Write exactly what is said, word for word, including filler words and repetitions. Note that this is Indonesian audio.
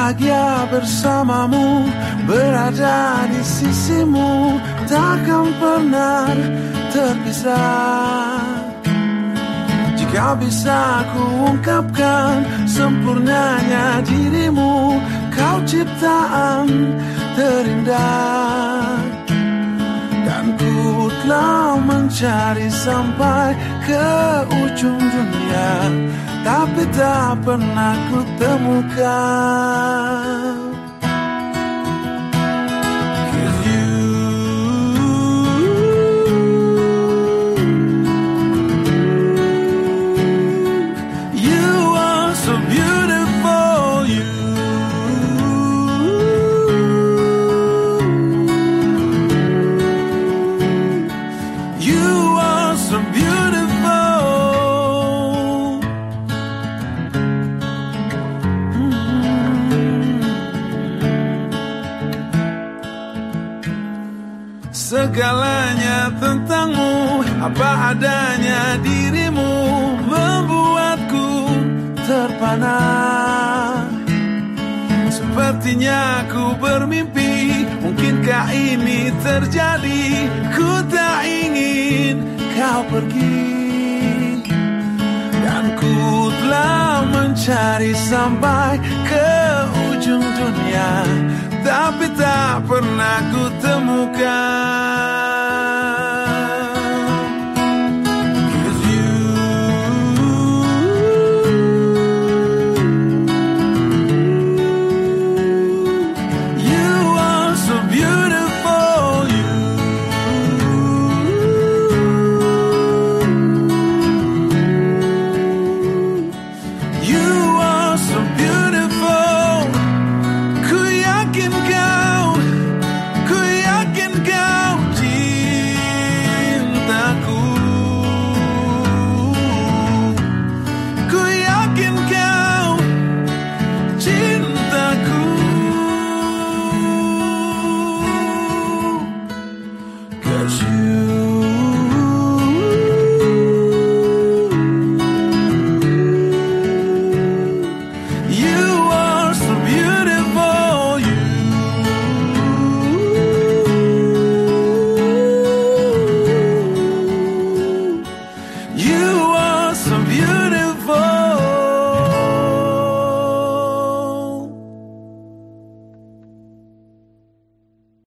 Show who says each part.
Speaker 1: bahagia bersamamu, berada di sisimu, takkan pernah terpisah. Jika bisa ku ungkapkan sempurnanya dirimu, kau ciptaan terindah. Dan ku telah mencari sampai ke ujung dunia, tapi tak pernah ku temukan. Segalanya tentangmu, apa adanya dirimu, membuatku terpana. Sepertinya ku bermimpi, mungkinkah ini terjadi? Ku tak ingin kau pergi, dan ku telah mencari sampai ke ujung dunia, tapi tak pernah ku